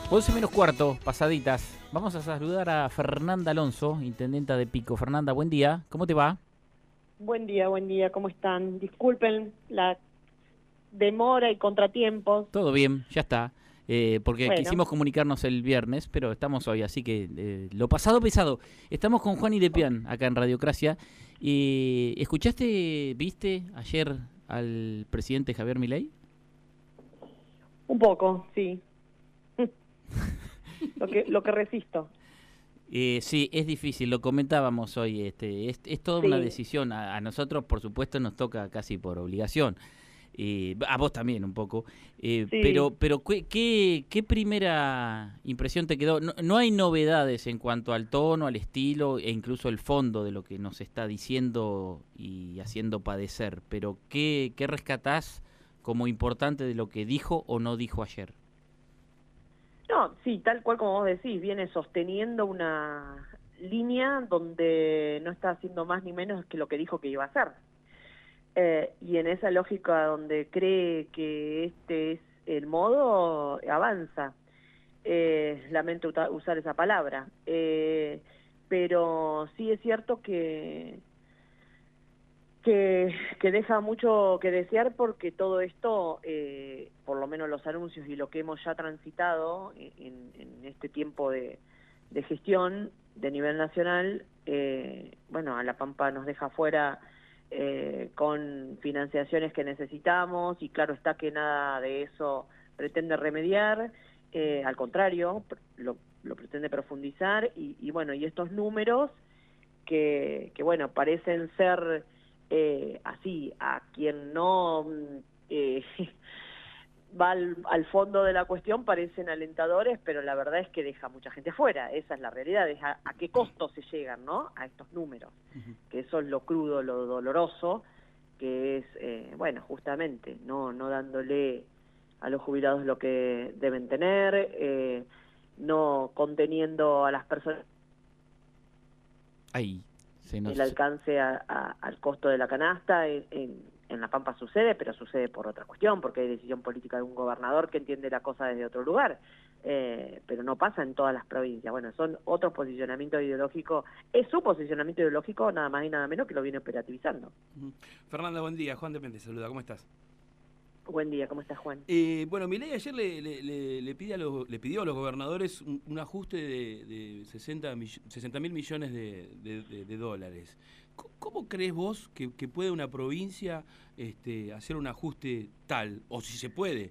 11 menos cuarto, pasaditas. Vamos a saludar a Fernanda Alonso, intendenta de Pico. Fernanda, buen día. ¿Cómo te va? Buen día, ¿cómo están? Disculpen la demora y contratiempos. Todo bien, ya está. Porque Bueno, quisimos comunicarnos el viernes, pero estamos hoy, así que lo pasado pesado. Estamos con Juan Ilepian acá en Radiocracia. ¿Escuchaste, viste ayer al presidente Javier Milei? un poco, sí. Lo que resisto. Sí, es difícil, lo comentábamos hoy, es toda una Sí, decisión, a nosotros por supuesto nos toca casi por obligación, a vos también un poco, sí. pero ¿qué primera impresión te quedó? No, no hay novedades en cuanto al tono, al estilo e incluso el fondo de lo que nos está diciendo y haciendo padecer, pero ¿qué rescatás como importante de lo que dijo o no dijo ayer? No, sí, tal cual como vos decís, viene sosteniendo una línea donde no está haciendo más ni menos que lo que dijo que iba a hacer. Y en esa lógica donde cree que este es el modo, avanza. Lamento usar esa palabra, pero sí es cierto que deja mucho que desear porque todo esto, por lo menos los anuncios y lo que hemos ya transitado en este tiempo de gestión de nivel nacional, bueno, a La Pampa nos deja fuera con financiaciones que necesitamos y claro está que nada de eso pretende remediar, al contrario, lo pretende profundizar y bueno, y estos números que bueno, parecen ser así, a quien no va al fondo de la cuestión, parecen alentadores, pero la verdad es que deja mucha gente fuera, esa es la realidad, es a qué costo se llegan, ¿no? A estos números, que eso es lo crudo, lo doloroso, que es, bueno, justamente, no dándole a los jubilados lo que deben tener, no conteniendo a las personas Ahí se el nos... alcance al costo de la canasta. En La Pampa sucede, pero sucede por otra cuestión, porque hay decisión política de un gobernador que entiende la cosa desde otro lugar, pero no pasa en todas las provincias. Bueno, son otros posicionamientos ideológicos, es su posicionamiento ideológico nada más y nada menos que lo viene operativizando. Fernanda, buen día. Juan de Pente saluda. ¿Cómo estás? Buen día, ¿cómo estás, Juan? Bueno, Milei ayer le pidió a los gobernadores un ajuste de 60.000 millones de dólares. ¿Cómo crees vos que puede una provincia hacer un ajuste tal? O si se puede.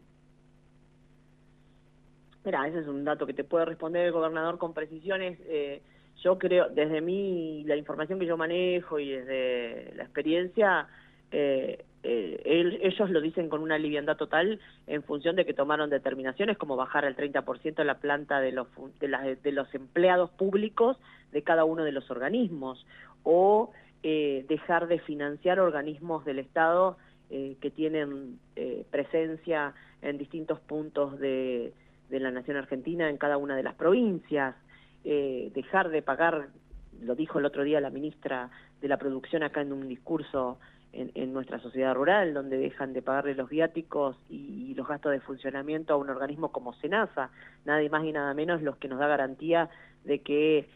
Mira, ese es un dato que te puede responder el gobernador con precisiones. Yo creo, desde mí, la información que yo manejo y desde la experiencia, ellos lo dicen con una liviandad total en función de que tomaron determinaciones como bajar al 30% la planta de los empleados públicos de cada uno de los organismos o dejar de financiar organismos del Estado que tienen presencia en distintos puntos de la nación argentina en cada una de las provincias, dejar de pagar, lo dijo el otro día la ministra de la Producción acá en un discurso en nuestra sociedad rural, donde dejan de pagarle los viáticos y los gastos de funcionamiento a un organismo como SENASA, nada más y nada menos los que nos da garantía de que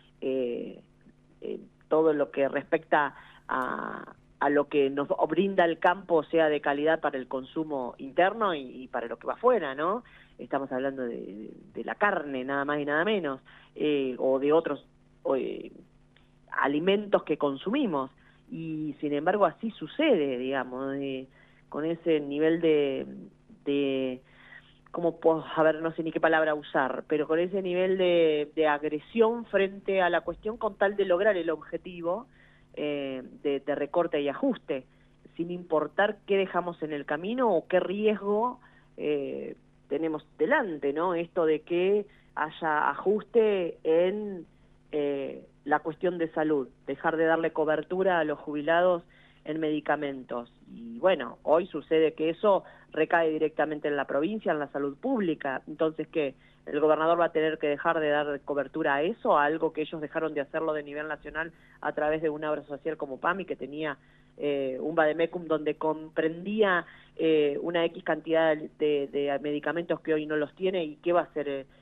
todo lo que respecta a lo que nos brinda el campo sea de calidad para el consumo interno y para lo que va afuera, ¿no? Estamos hablando de la carne, nada más y nada menos, o de otros alimentos que consumimos, y sin embargo así sucede, digamos, con ese nivel de ¿cómo puedo, a ver, no sé ni qué palabra usar, pero con ese nivel de agresión frente a la cuestión con tal de lograr el objetivo de recorte y ajuste, sin importar qué dejamos en el camino o qué riesgo tenemos delante, ¿no? Esto de que haya ajuste en la cuestión de salud, dejar de darle cobertura a los jubilados en medicamentos. Y bueno, hoy sucede que eso recae directamente en la provincia, en la salud pública. Entonces, ¿qué? ¿El gobernador va a tener que dejar de dar cobertura a eso, a algo que ellos dejaron de hacerlo de nivel nacional a través de una obra social como PAMI, que tenía un vademecum donde comprendía una X cantidad de medicamentos que hoy no los tiene? ¿Y qué va a hacer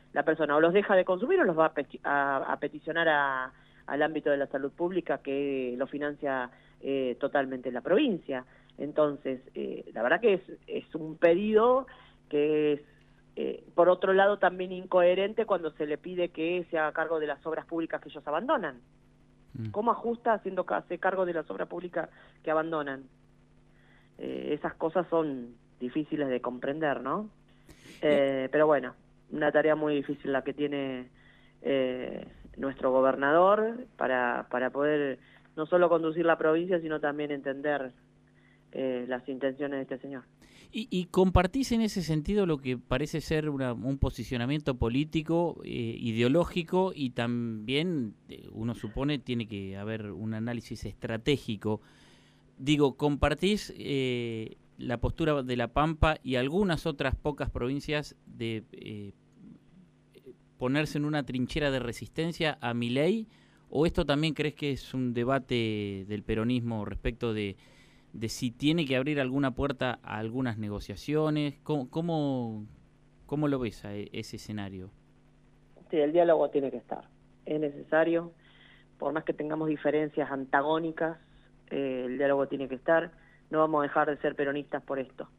la persona o los deja de consumir o los va a peticionar al ámbito de la salud pública, que lo financia totalmente la provincia. Entonces, la verdad que es un pedido que es, por otro lado, también incoherente cuando se le pide que se haga cargo de las obras públicas que ellos abandonan. ¿Cómo ajusta hace cargo de las obras públicas que abandonan? Esas cosas son difíciles de comprender, ¿no? Pero bueno, una tarea muy difícil la que tiene nuestro gobernador para poder no solo conducir la provincia, sino también entender las intenciones de este señor. ¿Y compartís en ese sentido lo que parece ser un posicionamiento político, ideológico, y también, uno supone, tiene que haber un análisis estratégico? Digo, ¿compartís la postura de La Pampa y algunas otras pocas provincias de ponerse en una trinchera de resistencia a Milei? ¿O esto también crees que es un debate del peronismo respecto de si tiene que abrir alguna puerta a algunas negociaciones? ¿Cómo lo ves a ese escenario? Sí, el diálogo tiene que estar. Es necesario, por más que tengamos diferencias antagónicas, el diálogo tiene que estar. No vamos a dejar de ser peronistas por esto.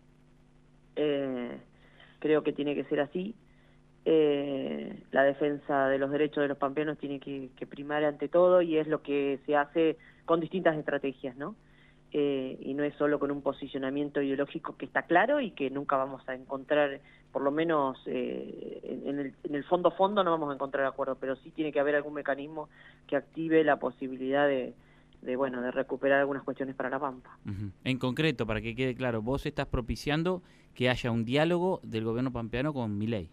Creo que tiene que ser así. La defensa de los derechos de los pampeanos tiene que primar ante todo, y es lo que se hace con distintas estrategias, ¿no? Y no es solo con un posicionamiento ideológico que está claro y que nunca vamos a encontrar, por lo menos en el fondo no vamos a encontrar acuerdo, pero sí tiene que haber algún mecanismo que active la posibilidad de recuperar algunas cuestiones para La Pampa. En concreto, para que quede claro, vos estás propiciando que haya un diálogo del gobierno pampeano con Milei.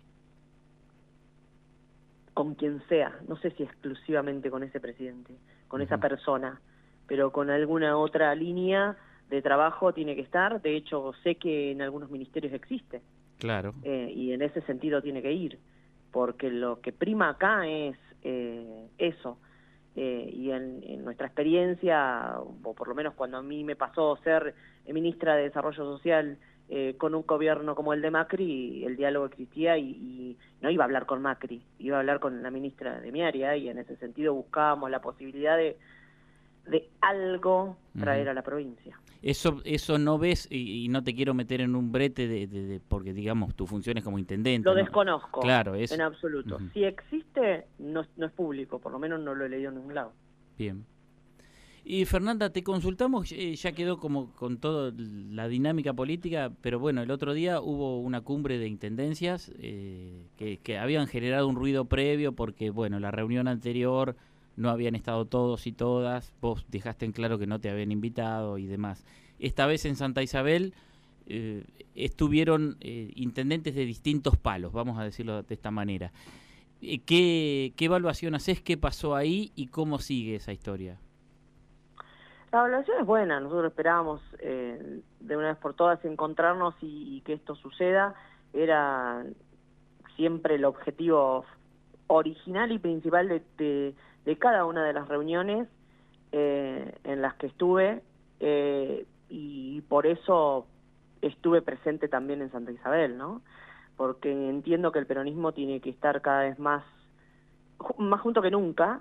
Con quien sea, no sé si exclusivamente con ese presidente, con esa persona, pero con alguna otra línea de trabajo tiene que estar. De hecho, sé que en algunos ministerios existe. Claro. Y en ese sentido tiene que ir, porque lo que prima acá es eso. Y en nuestra experiencia, o por lo menos cuando a mí me pasó ser ministra de Desarrollo Social con un gobierno como el de Macri, el diálogo existía y no iba a hablar con Macri, iba a hablar con la ministra de mi área, y en ese sentido buscábamos la posibilidad de algo traer a la provincia. Eso no ves, y no te quiero meter en un brete porque digamos tu función es como intendente. Lo ¿no? desconozco, claro, en absoluto. Si existe, no es público, por lo menos no lo he leído en ningún lado. Bien. Y Fernanda, te consultamos, ya quedó como con toda la dinámica política, pero bueno, el otro día hubo una cumbre de intendencias que habían generado un ruido previo porque, bueno, la reunión anterior no habían estado todos y todas, vos dejaste en claro que no te habían invitado y demás. Esta vez en Santa Isabel estuvieron intendentes de distintos palos, vamos a decirlo de esta manera. ¿Qué evaluación haces? ¿Qué pasó ahí y cómo sigue esa historia? La evaluación es buena. Nosotros esperábamos de una vez por todas encontrarnos y que esto suceda. Era siempre el objetivo original y principal de cada una de las reuniones en las que estuve, y por eso estuve presente también en Santa Isabel, ¿no? Porque entiendo que el peronismo tiene que estar cada vez más junto que nunca,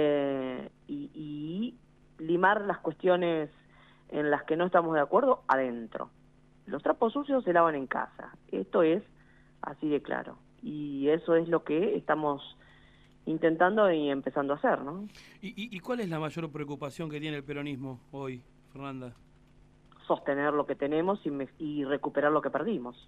y limar las cuestiones en las que no estamos de acuerdo adentro. Los trapos sucios se lavan en casa, esto es así de claro, y eso es lo que estamos intentando y empezando a hacer, ¿no? ¿Y cuál es la mayor preocupación que tiene el peronismo hoy, Fernanda? Sostener lo que tenemos y recuperar lo que perdimos.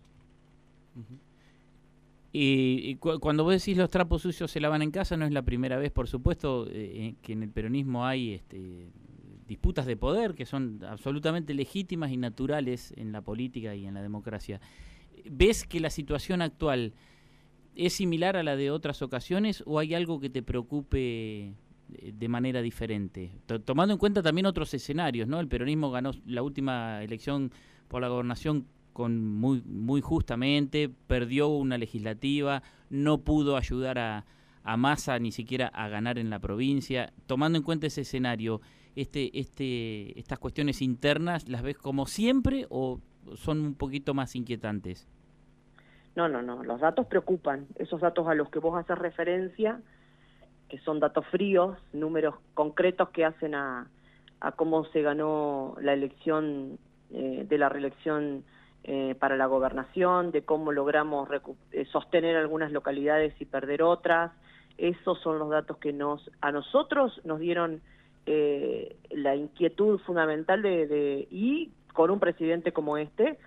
Y cuando vos decís los trapos sucios se lavan en casa, no es la primera vez, por supuesto, que en el peronismo hay disputas de poder que son absolutamente legítimas y naturales en la política y en la democracia. ¿Ves que la situación actual es similar a la de otras ocasiones o hay algo que te preocupe de manera diferente? Tomando en cuenta también otros escenarios, ¿no? El peronismo ganó la última elección por la gobernación con muy justamente, perdió una legislativa, no pudo ayudar a Massa ni siquiera a ganar en la provincia. Tomando en cuenta ese escenario, estas cuestiones internas, ¿las ves como siempre o son un poquito más inquietantes? No, los datos preocupan. Esos datos a los que vos haces referencia, que son datos fríos, números concretos que hacen a cómo se ganó la elección de la reelección para la gobernación, de cómo logramos sostener algunas localidades y perder otras. Esos son los datos que a nosotros nos dieron la inquietud fundamental y con un presidente como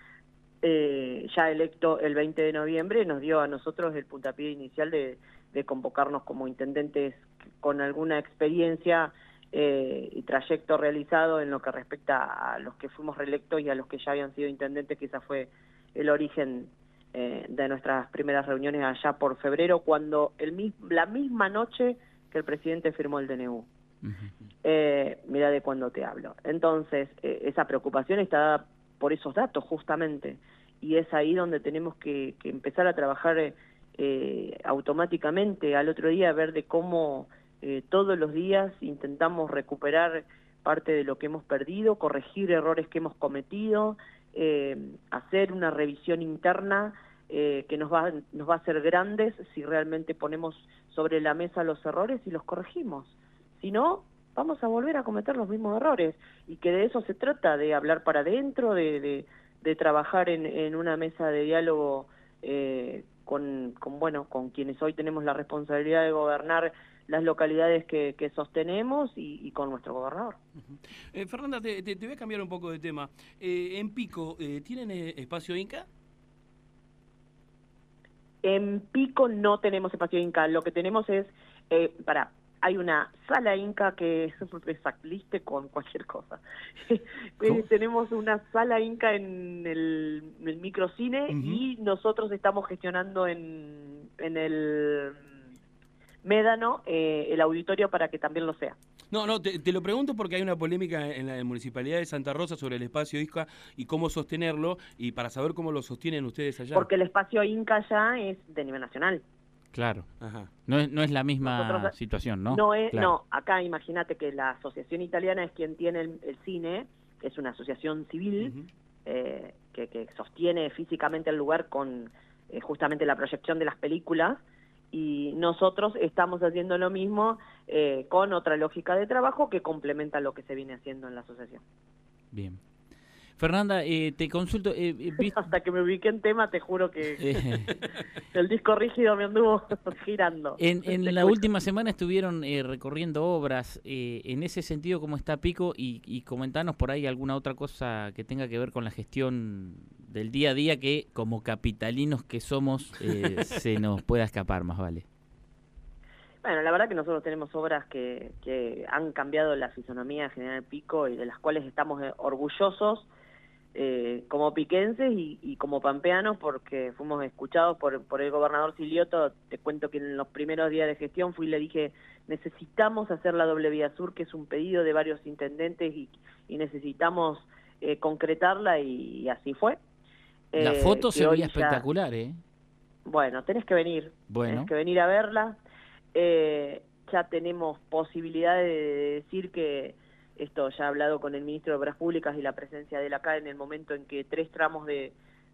ya electo el 20 de noviembre, nos dio a nosotros el puntapié inicial de convocarnos como intendentes con alguna experiencia y trayecto realizado en lo que respecta a los que fuimos reelectos y a los que ya habían sido intendentes, que esa fue el origen de nuestras primeras reuniones allá por febrero, cuando la misma noche que el presidente firmó el DNU. Mira de cuándo te hablo. Entonces, esa preocupación está dada por esos datos justamente, y es ahí donde tenemos que empezar a trabajar automáticamente. Al otro día ver de cómo todos los días intentamos recuperar parte de lo que hemos perdido, corregir errores que hemos cometido, hacer una revisión interna que nos va a hacer grandes si realmente ponemos sobre la mesa los errores y los corregimos. Si no, vamos a volver a cometer los mismos errores, y que de eso se trata, de hablar para adentro, de trabajar en una mesa de diálogo con quienes hoy tenemos la responsabilidad de gobernar las localidades que sostenemos y con nuestro gobernador. Fernanda, te voy a cambiar un poco de tema. En Pico, ¿tienen espacio Inca? En Pico no tenemos espacio Inca, lo que tenemos es, hay una sala Inca que es exactliste con cualquier cosa. Tenemos una sala Inca en el microcine, y nosotros estamos gestionando en el Médano el auditorio para que también lo sea. No, te lo pregunto porque hay una polémica en la Municipalidad de Santa Rosa sobre el espacio Inca y cómo sostenerlo, y para saber cómo lo sostienen ustedes allá. Porque el espacio Inca ya es de nivel nacional. Claro. Ajá. No es la misma situación, ¿no? No, acá imagínate que la Asociación Italiana es quien tiene el cine, es una asociación civil que sostiene físicamente el lugar con justamente la proyección de las películas, y nosotros estamos haciendo lo mismo con otra lógica de trabajo que complementa lo que se viene haciendo en la asociación. Bien. Fernanda, te consulto... Hasta que me ubiqué en tema, te juro que el disco rígido me anduvo girando. En la última semana estuvieron recorriendo obras. En ese sentido, ¿cómo está Pico? Y comentanos por ahí alguna otra cosa que tenga que ver con la gestión del día a día, que como capitalinos que somos se nos pueda escapar, más vale. Bueno, la verdad que nosotros tenemos obras que han cambiado la fisonomía de General Pico y de las cuales estamos orgullosos como piquenses y como pampeanos, porque fuimos escuchados por el gobernador Silioto. Te cuento que en los primeros días de gestión fui y le dije, necesitamos hacer la doble vía sur, que es un pedido de varios intendentes, y necesitamos concretarla, y así fue. La foto se veía espectacular, Bueno, tenés que venir a verla. Ya tenemos posibilidades de decir que esto ya he hablado con el ministro de Obras Públicas y la presencia de él acá, en el momento en que 3 tramos de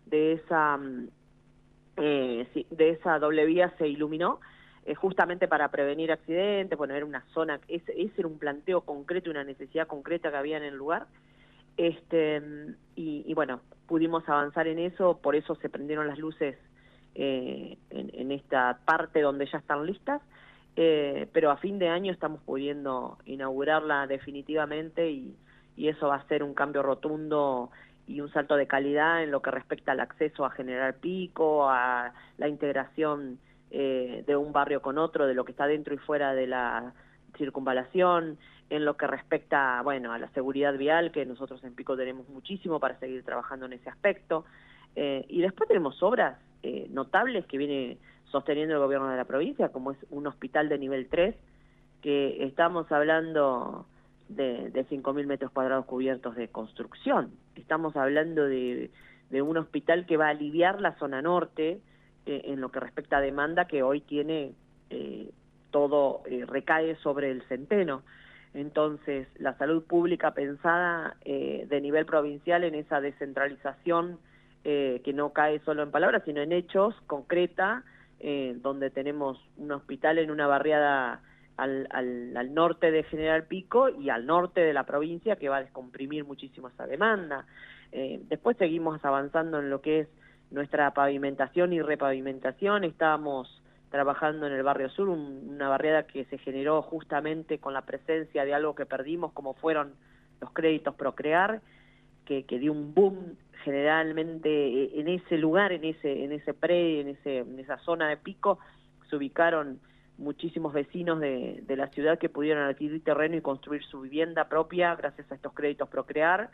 esa doble vía se iluminó, justamente para prevenir accidentes, poner una zona, ese era un planteo concreto, una necesidad concreta que había en el lugar, y bueno, pudimos avanzar en eso, por eso se prendieron las luces en esta parte donde ya están listas. Pero a fin de año estamos pudiendo inaugurarla definitivamente, y eso va a ser un cambio rotundo y un salto de calidad en lo que respecta al acceso a General Pico, a la integración de un barrio con otro, de lo que está dentro y fuera de la circunvalación, en lo que respecta, bueno, a la seguridad vial, que nosotros en Pico tenemos muchísimo para seguir trabajando en ese aspecto, y después tenemos obras notables que viene sosteniendo el gobierno de la provincia, como es un hospital de nivel 3, que estamos hablando de 5.000 metros cuadrados cubiertos de construcción. Estamos hablando de un hospital que va a aliviar la zona norte en lo que respecta a demanda, que hoy tiene todo recae sobre el Centeno. Entonces, la salud pública pensada de nivel provincial en esa descentralización que no cae solo en palabras, sino en hechos, concreta, donde tenemos un hospital en una barriada al norte de General Pico y al norte de la provincia, que va a descomprimir muchísimo esa demanda. Después seguimos avanzando en lo que es nuestra pavimentación y repavimentación. Estábamos trabajando en el Barrio Sur, una barriada que se generó justamente con la presencia de algo que perdimos, como fueron los créditos Procrear, que dio un boom generalmente en ese lugar, en ese predio, en esa zona de Pico. Se ubicaron muchísimos vecinos de la ciudad que pudieron adquirir terreno y construir su vivienda propia gracias a estos créditos Procrear.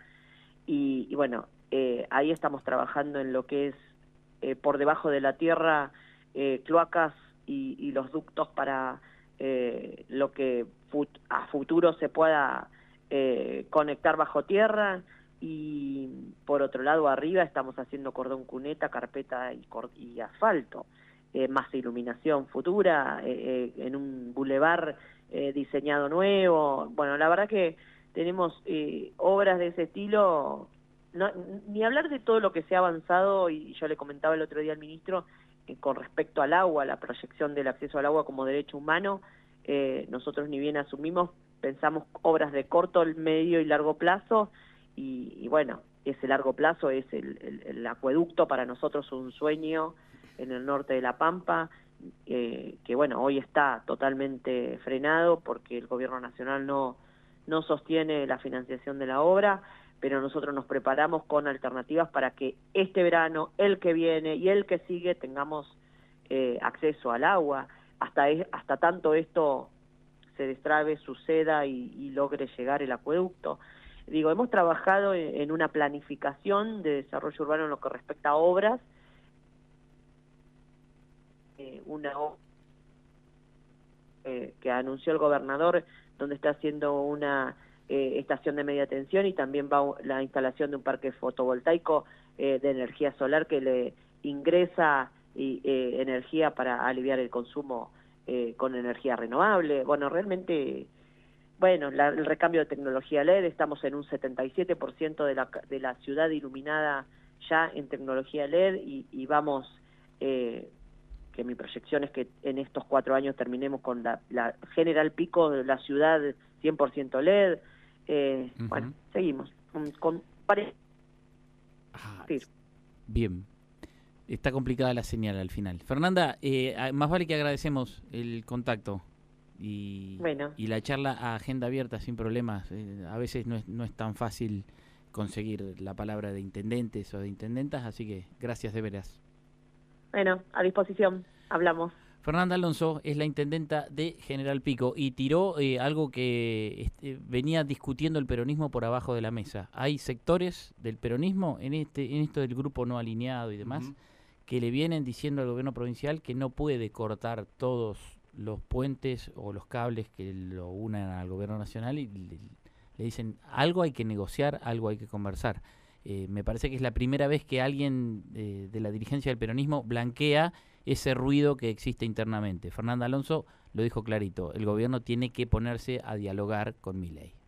Y bueno, ahí estamos trabajando en lo que es por debajo de la tierra, cloacas y los ductos para lo que a futuro se pueda conectar bajo tierra. Y por otro lado, arriba estamos haciendo cordón cuneta, carpeta y asfalto, más iluminación futura, en un bulevar diseñado nuevo. Bueno, la verdad que tenemos obras de ese estilo, ni hablar de todo lo que se ha avanzado, y yo le comentaba el otro día al ministro, con respecto al agua, la proyección del acceso al agua como derecho humano. Nosotros ni bien asumimos, pensamos obras de corto, medio y largo plazo, y bueno, ese largo plazo es el acueducto, para nosotros un sueño en el norte de La Pampa, que bueno, hoy está totalmente frenado porque el gobierno nacional no sostiene la financiación de la obra, pero nosotros nos preparamos con alternativas para que este verano, el que viene y el que sigue tengamos acceso al agua, hasta tanto esto se destrabe, suceda y logre llegar el acueducto. Digo, hemos trabajado en una planificación de desarrollo urbano en lo que respecta a obras, una obra que anunció el gobernador, donde está haciendo una estación de media tensión, y también va la instalación de un parque fotovoltaico de energía solar que le ingresa energía para aliviar el consumo con energía renovable. Bueno, realmente, bueno, el recambio de tecnología LED, estamos en un 77% de la ciudad iluminada ya en tecnología LED, y vamos, que mi proyección es que en estos 4 años terminemos con la General Pico, la ciudad 100% LED. Bueno, seguimos con Bien. Está complicada la señal al final. Fernanda, más vale que agradecemos el contacto y la charla a agenda abierta sin problemas. A veces no es tan fácil conseguir la palabra de intendentes o de intendentas, así que gracias de veras. Bueno, a disposición, hablamos. Fernanda Alonso es la intendenta de General Pico y tiró algo que venía discutiendo el peronismo por abajo de la mesa. Hay sectores del peronismo en esto del grupo no alineado y demás, que le vienen diciendo al gobierno provincial que no puede cortar todos los puentes o los cables que lo unan al gobierno nacional, y le dicen algo hay que negociar, algo hay que conversar. Me parece que es la primera vez que alguien de la dirigencia del peronismo blanquea ese ruido que existe internamente. Fernanda Alonso lo dijo clarito, el gobierno tiene que ponerse a dialogar con Milei.